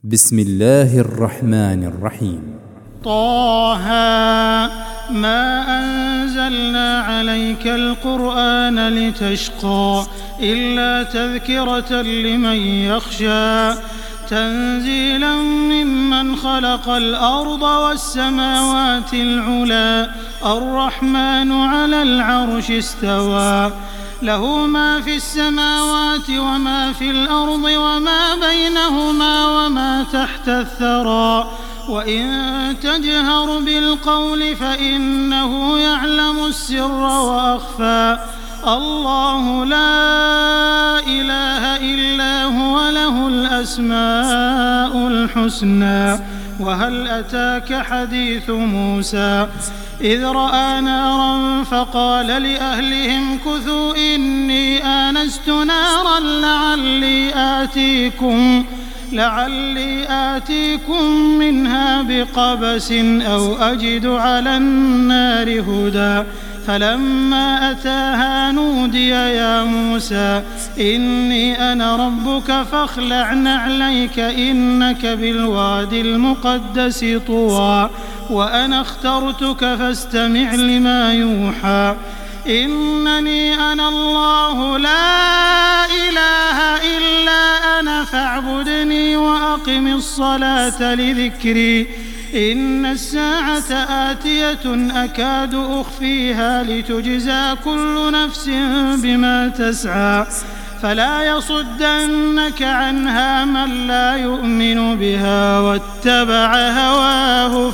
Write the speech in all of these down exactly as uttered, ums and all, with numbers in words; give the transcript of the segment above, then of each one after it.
بسم الله الرحمن الرحيم. طه ما أنزلنا عليك القرآن لتشقى إلا تذكرة لمن يخشى تنزيلا ممن خلق الأرض والسماوات العلى الرحمن على العرش استوى له ما في السماوات وما في الأرض وما بينهما وما تحت الثرى وإن تجهر بالقول فإنه يعلم السر وأخفى الله لا إله إلا هو له الأسماء الحسنى وهل أتاك حديث موسى إذ رأى نارا فقال لأهلهم كثوا إني آنست نارا لعلي آتيكم لعلي آتيكم منها بقبس أو أجد على النار هدى فلما أتاها نودي يا موسى إني أنا ربك فاخلع نعليك إنك بالوادي المقدس طوى وأنا اخترتك فاستمع لما يوحى إنني أنا الله لا إله إلا أنا فاعبدني وأقم الصلاة لذكري إن الساعة آتية أكاد أخفيها لتجزى كل نفس بما تسعى فلا يصدنك عنها من لا يؤمن بها واتبع هواه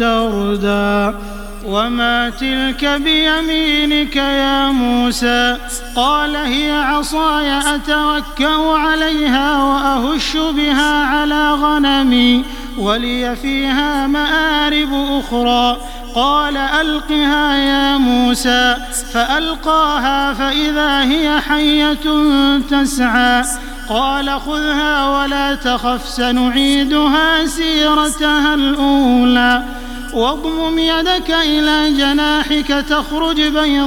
فتردى وما تلك بيمينك يا موسى قال هي عصاي أتوكأ عليها وأهش بها على غنمي ولي فيها مآرب أخرى قال ألقها يا موسى فألقاها فإذا هي حية تسعى قال خذها ولا تخف سنعيدها سيرتها الأولى واضمم يدك إلى جناحك تخرج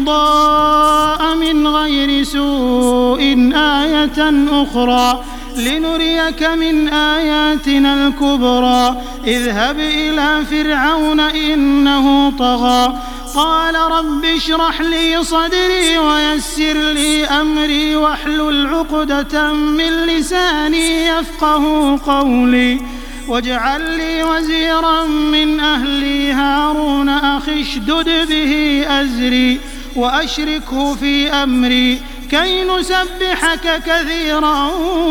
بيضاء من غير سوء آية أخرى لنريك من آياتنا الكبرى اذهب إلى فرعون إنه طغى قال رب اشرح لي صدري ويسر لي أمري واحلل عقدة من لساني يفقه قولي واجعل لي وزيرا من أهلي هارون أخي اشدد به أزري وأشركه في أمري كي نسبحك كثيرا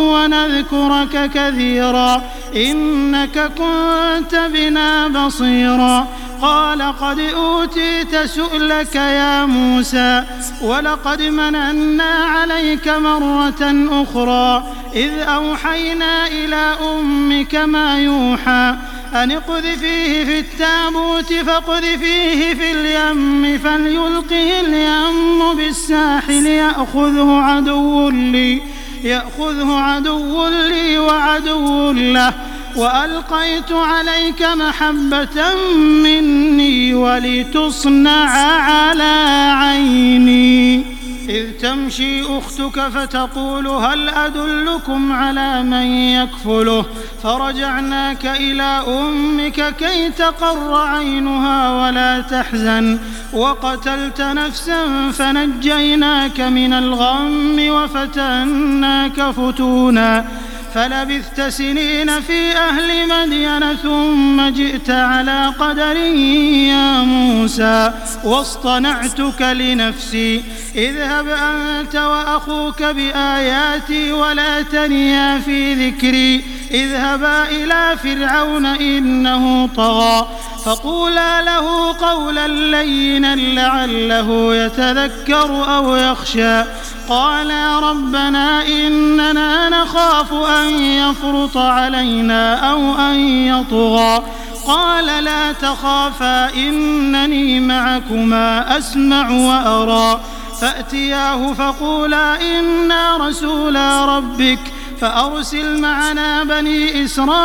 ونذكرك كثيرا إنك كنت بنا بصيرا قال قد أوتيت سؤلك يا موسى ولقد مننا عليك مرة أخرى إذ أوحينا إلى أمك ما يوحى أن اقذفيه في التابوت فاقذفيه في اليم فليلقه اليم بالساحل يأخذه عدو لي يأخذه عدو لي وعدو له وألقيت عليك محبة مني ولتصنع على عيني إذ تمشي أختك فتقول هل أدلكم على من يكفله فرجعناك إلى أمك كي تقر عينها ولا تحزن وقتلت نفسا فنجيناك من الغم وفتناك فتونا فلبثت سنين في أهل مدين ثم جئت على قدر يا موسى واصطنعتك لنفسي اذهب أنت وأخوك بآياتي ولا تنيا في ذكري اذهبا إلى فرعون إنه طغى فقولا له قولا لينا لعله يتذكر أو يخشى قالا ربنا إننا نخاف أن يفرط علينا أو أن يطغى قال لا تخافا إنني معكما أسمع وأرى فأتياه فقولا إنا رسولا ربك فأرسل معنا بني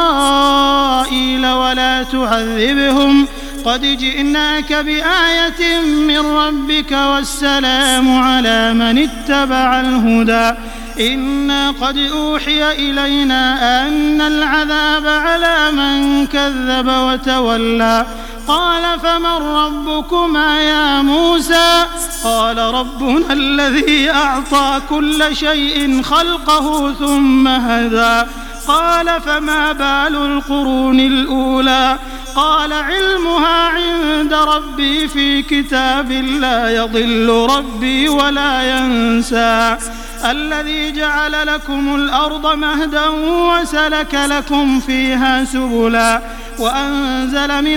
إسرائيل ولا تعذبهم قد جئناك بآية من ربك والسلام على من اتبع الهدى إنا قد أوحي إلينا أن العذاب على من كذب وتولى قال فمن ربكما يا موسى قال ربنا الذي أعطى كل شيء خلقه ثم هدى قال فما بال القرون الأولى قال علمها عند ربي في كتاب لا يضل ربي ولا ينسى الذي جعل لكم الأرض مهدا وسلك لكم فيها سبلا وأنزل من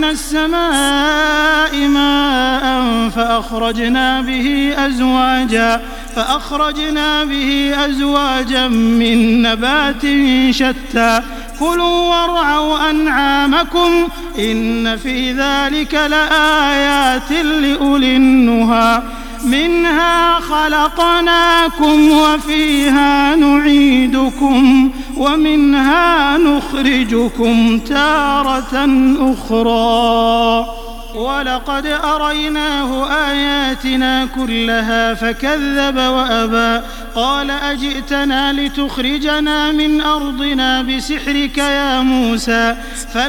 السماء ماء فأخرجنا به أزواجا فأخرجنا به أزواجا من نبات شتى كلوا وارعوا أنعامكم إن في ذلك لآيات لأولي النهى منها خلقناكم وفيها نعيدكم ومنها نخرجكم تارة أخرى ولقد أريناه آياتنا كلها فكذب وأبى قال أجئتنا لتخرجنا من أرضنا بسحرك يا موسى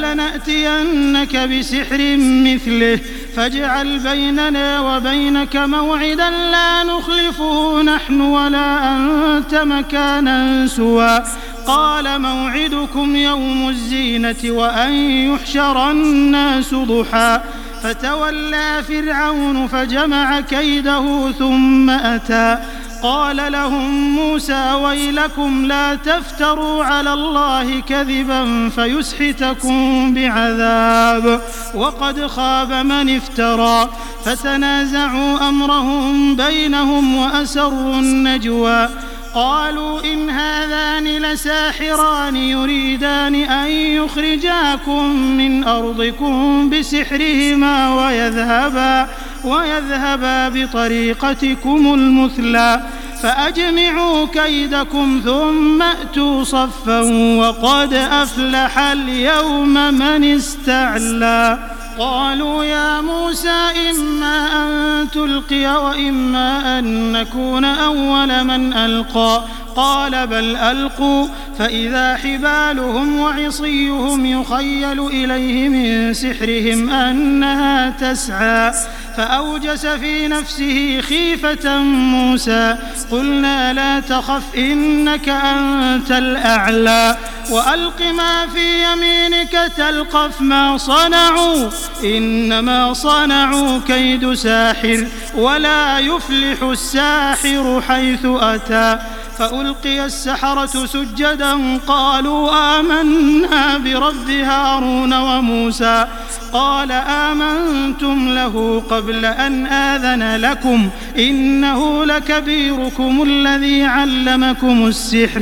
فلنأتينك بسحر مثله فاجعل بيننا وبينك موعدا لا نخلفه نحن ولا أنت مكانا سوى قال موعدكم يوم الزينة وأن يحشر الناس ضحى فتولى فرعون فجمع كيده ثم أتى قال لهم موسى ويلكم لا تفتروا على الله كذبا فيسحتكم بعذاب وقد خاب من افترى فتنازعوا أمرهم بينهم وأسروا النجوى قالوا إن هذان لساحران يريدان أن يخرجاكم من أرضكم بسحرهما ويذهبا, ويذهبا بطريقتكم المثلى فأجمعوا كيدكم ثم أتوا صفا وقد أفلح اليوم من استعلى قالوا يا موسى إما أن تلقي وإما أن نكون أول من ألقى قال بل ألقوا فإذا حبالهم وعصيهم يخيل إليه من سحرهم أنها تسعى فأوجس في نفسه خيفة موسى قلنا لا تخف إنك أنت الأعلى وألق ما في يمينك تلقف ما صنعوا إنما صنعوا كيد ساحر ولا يفلح الساحر حيث أتى فألقي السحرة سجدا قالوا آمنا برب هارون وموسى قال آمنتم له قبل أن آذن لكم إنه لكبيركم الذي علمكم السحر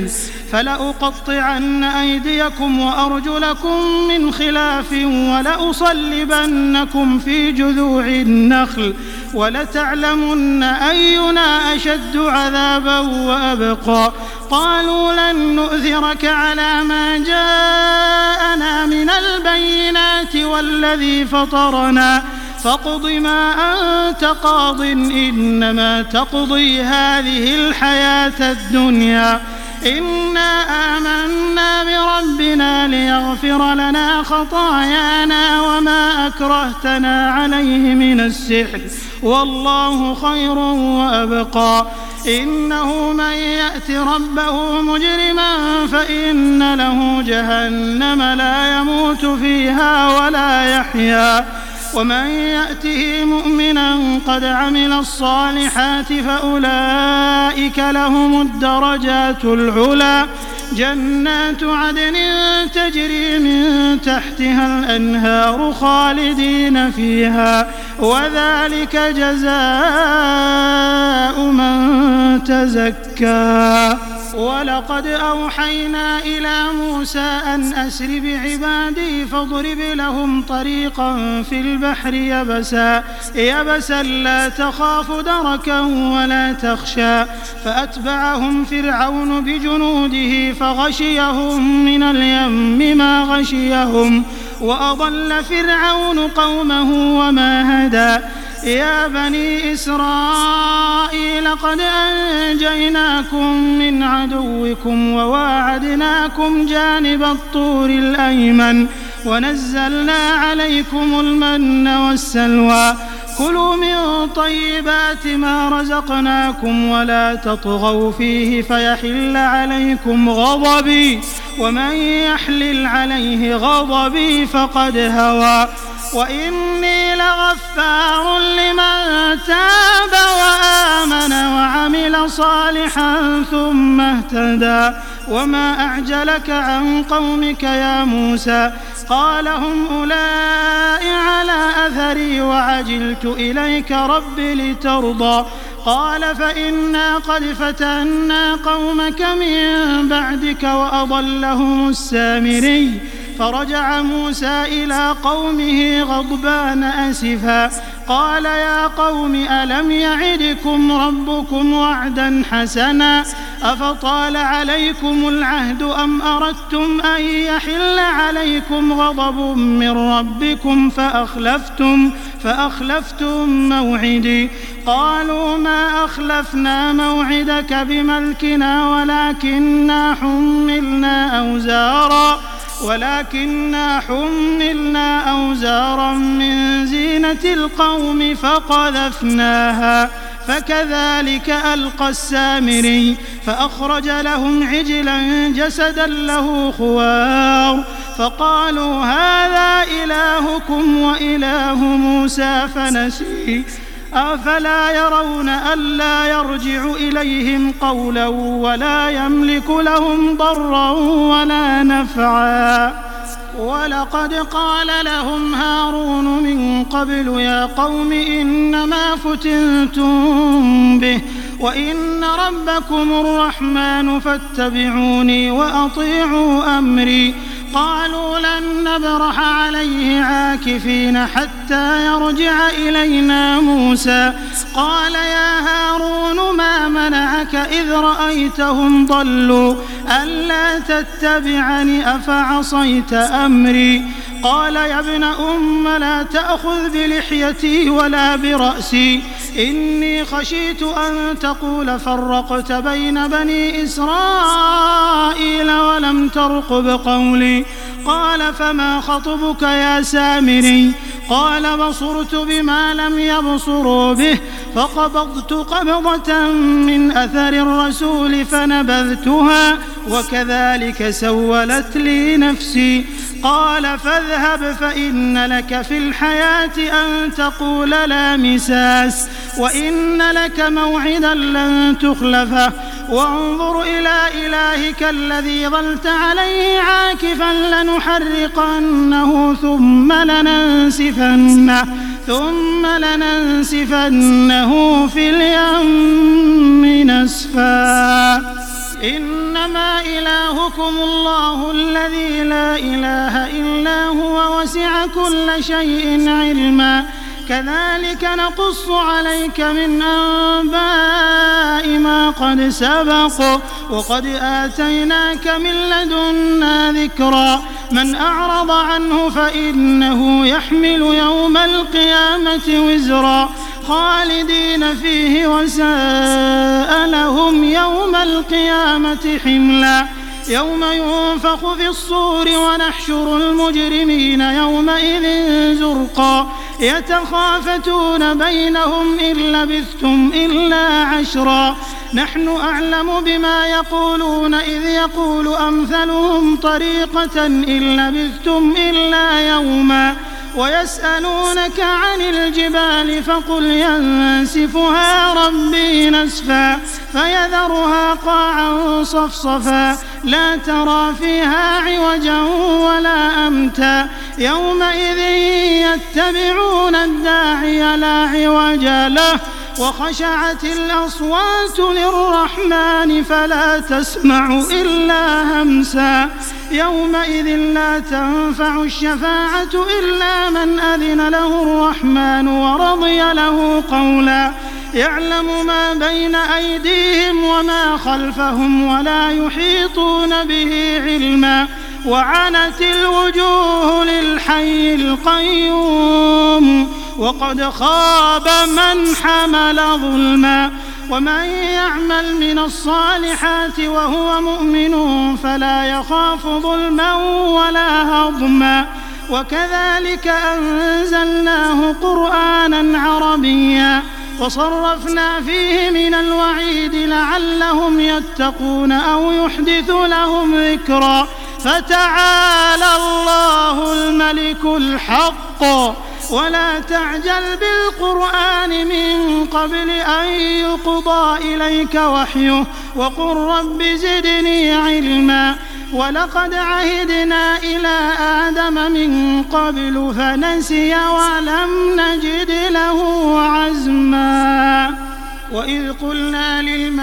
فلأقطعن أيديكم وأرجلكم من خلاف ولأصلبنكم في جذوع النخل ولتعلمن أينا أشد عذابا وأبقى قالوا لن نؤثرك على ما جاءنا من البينات والذي فطرنا فاقض ما أنت قاض إنما تقضي هذه الحياة الدنيا إنا آمنا بربنا ليغفر لنا خطايانا وما أكرهتنا عليه من السحر والله خير وأبقى إنه من يأت ربه مجرما فإن له جهنم لا يموت فيها ولا يحيا ومن يأته مؤمنا قد عمل الصالحات فأولئك لهم الدرجات العلى جنات عدن تجري من تحتها الأنهار خالدين فيها وذلك جزاء من تزكى ولقد أوحينا إلى موسى أن أسر بعبادي فاضرب لهم طريقا في البحر يبسا يبسا لا تخاف دركا ولا تخشى فأتبعهم فرعون بجنوده فغشيهم من اليم ما غشيهم وأضل فرعون قومه وما هدى يا بني إسرائيل قد أنجيناكم من عدوكم وواعدناكم جانب الطور الأيمن ونزلنا عليكم المن والسلوى كلوا من طيبات ما رزقناكم ولا تطغوا فيه فيحل عليكم غضبي ومن يحلل عليه غضبي فقد هوى وإني لغفار لمن تاب وآمن وعمل صالحا ثم اهتدى وما أعجلك عن قومك يا موسى قال هم أولئك على أثري وعجلت إليك رب لترضى قال فإنا قد فتنا قومك من بعدك وأضلهم السامري فرجع موسى إلى قومه غضبان أسفا قال يا قوم ألم يعدكم ربكم وعدا حسنا أفطال عليكم العهد أم أردتم أن يحل عليكم غضب من ربكم فأخلفتم فأخلفتم موعدي قالوا ما أخلفنا موعدك بملكنا ولكننا حملنا أوزارا ولكننا حملنا أوزارا من زينة القوم فقذفناها فكذلك ألقى السامري فأخرج لهم عجلا جسدا له خوار فقالوا هذا إلهكم وإله موسى فنسي أفلا يرون ألا يرجع إليهم قولا ولا يملك لهم ضرا ولا نفعا ولقد قال لهم هارون من قبل يا قوم إنما فتنتم به وإن ربكم الرحمن فاتبعوني وأطيعوا أمري قالوا لن نبرح عليه عاكفين حتى يرجع إلينا موسى قال يا هارون ما منعك إذ رأيتهم ضلوا ألا تتبعني أفعصيت أمري قال يا ابن أم لا تأخذ بلحيتي ولا برأسي إني خشيت أن تقول فرقت بين بني إسرائيل ولم ترقب قولي قال فما خطبك يا سامري قال بصرت بما لم يبصروا به فقبضت قبضة من أثر الرسول فنبذتها وكذلك سولت لي نفسي قال فاذهب فإن لك في الحياة أن تقول لا مساس وإن لك موعدا لن تخلفه وانظر إلى إلهك الذي ظلت عليه عاكفا لنحرقنه ثم لننسفنه ثم لننسفنه في اليم نسفا إنما إلهكم الله الذي لا إله إلا هو وسع كل شيء علما كذلك نقص عليك من أنباء ما قد سبق وقد آتيناك من لدنا ذكرا من أعرض عنه فإنه يحمل يوم القيامة وزرا خالدين فيه وساء لهم يوم القيامة حملا يوم ينفخ في الصور ونحشر المجرمين يومئذ زرقا يتخافتون بينهم إن لبثتم إلا عشرا نحن أعلم بما يقولون إذ يقول أمثلهم طريقة إن لبثتم إلا يوما ويسألونك عن الجبال فقل ينسفها ربي نسفا فيذرها قاعا صفصفا لا ترى فيها عوجا ولا أمتا يومئذ يتبعون الداعي لا عوج له وخشعت الأصوات للرحمن فلا تسمع إلا همسا يومئذ لا تنفع الشفاعة إلا من أذن له الرحمن ورضي له قولا يعلم ما بين أيديهم وما خلفهم ولا يحيطون به علما وعنت الوجوه للحي القيوم وقد خاب من حمل ظلما. ومن يعمل من الصالحات وهو مؤمن فلا يخاف ظلما ولا هضما. وكذلك أنزلناه قرآنا عربيا وصرفنا فيه من الوعيد لعلهم يتقون أو يحدث لهم ذكرا. فتعالى الله الملك الحق ولا تعجل بالقرآن من قبل أن يقضى إليك وحيه وقل رب زدني علما. ولقد عهدنا إلى آدم من قبل فنسي ولم نجد له عزما. وإذ قلنا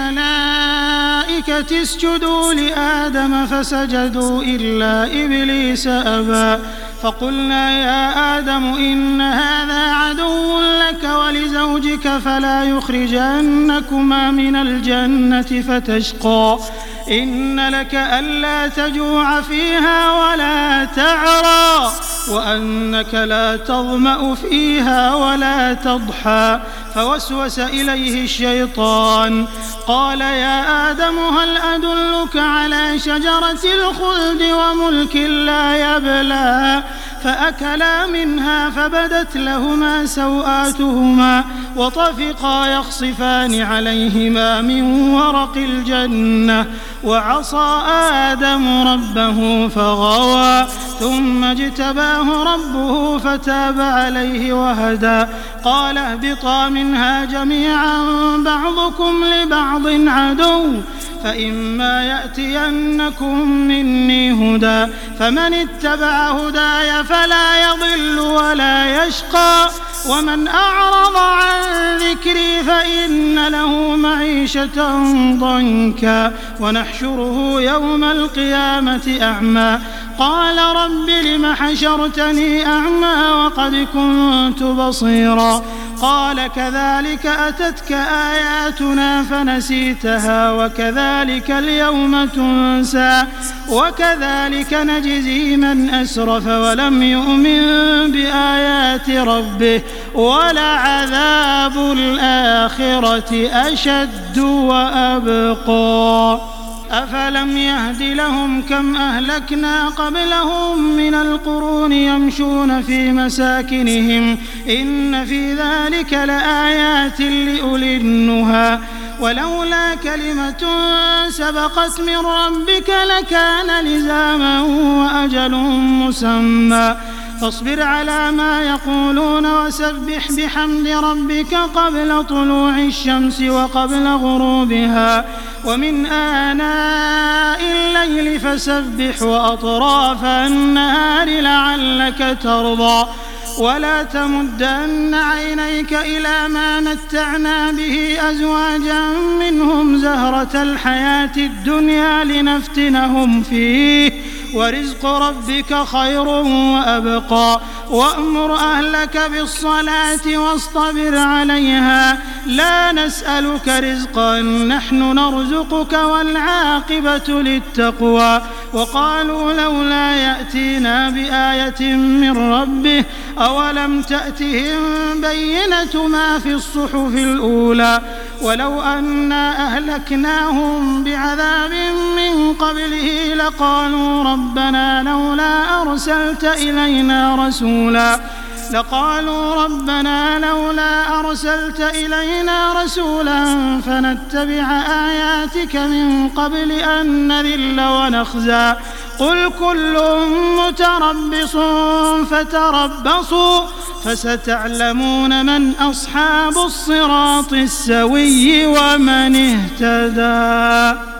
للملائكة اسجدوا لآدم فسجدوا إلا إبليس أبى فقلنا يا آدم إن هذا عدو لك ولزوجك فلا يخرجنكما من الجنة فتشقى. إن لك ألا تجوع فيها ولا تعرى وأنك لا تظمأ فيها ولا تضحى. فوسوس إليه الشيطان قال يا آدم هل أدلك على شجرة الخلد وملك لا يبلى. فأكلا منها فبدت لهما سوآتهما وطفقا يخصفان عليهما من ورق الجنة وعصى آدم ربه فغوى ثم اجتباه ربه فتاب عليه وهدى. قال اهبطا منها جميعا بعضكم لبعض عدو فإما يأتينكم مني هدى فمن اتبع هداي فلا يضل ولا يشقى ومن أعرض عن ذكري فإن له معيشة ضنكا ونحشره يوم القيامة أعمى. قال رب لم حشرتني أعمى وقد كنت بصيرا. قال كذلك أتتك آياتنا فنسيتها وكذلك اليوم تنسى وكذلك نجزي من أسرف ولم يؤمن بآيات ربه ولعذاب الآخرة أشد وأبقى. أفلم يهد لهم كم أهلكنا قبلهم من القرون يمشون في مساكنهم إن في ذلك لآيات لأولي النهى. ولولا كلمة سبقت من ربك لكان لزاما وأجل مسمى. فاصبر على ما يقولون وسبح بحمد ربك قبل طلوع الشمس وقبل غروبها ومن آناء الليل فسبح وأطراف النهار لعلك ترضى. ولا تمدن عينيك إلى ما متعنا به أزواجا منهم زهرة الحياة الدنيا لنفتنهم فيه ورزق ربك خير وأبقى. وأمر أهلك بالصلاة واصطبر عليها لا نسألك رزقا نحن نرزقك والعاقبة للتقوى. وقالوا لولا يأتينا بآية من ربه أولم تأتهم بينة ما في الصحف الأولى ولو أنا أهلكناهم بعذاب من قبله لقالوا ربنا لولا أرسلت إلينا رسولا لقالوا ربنا لولا أرسلت إلينا رسولا فنتبع آياتك من قبل أن نذل ونخزى. قل كل متربص فتربصوا فستعلمون من أصحاب الصراط السوي ومن اهتدى.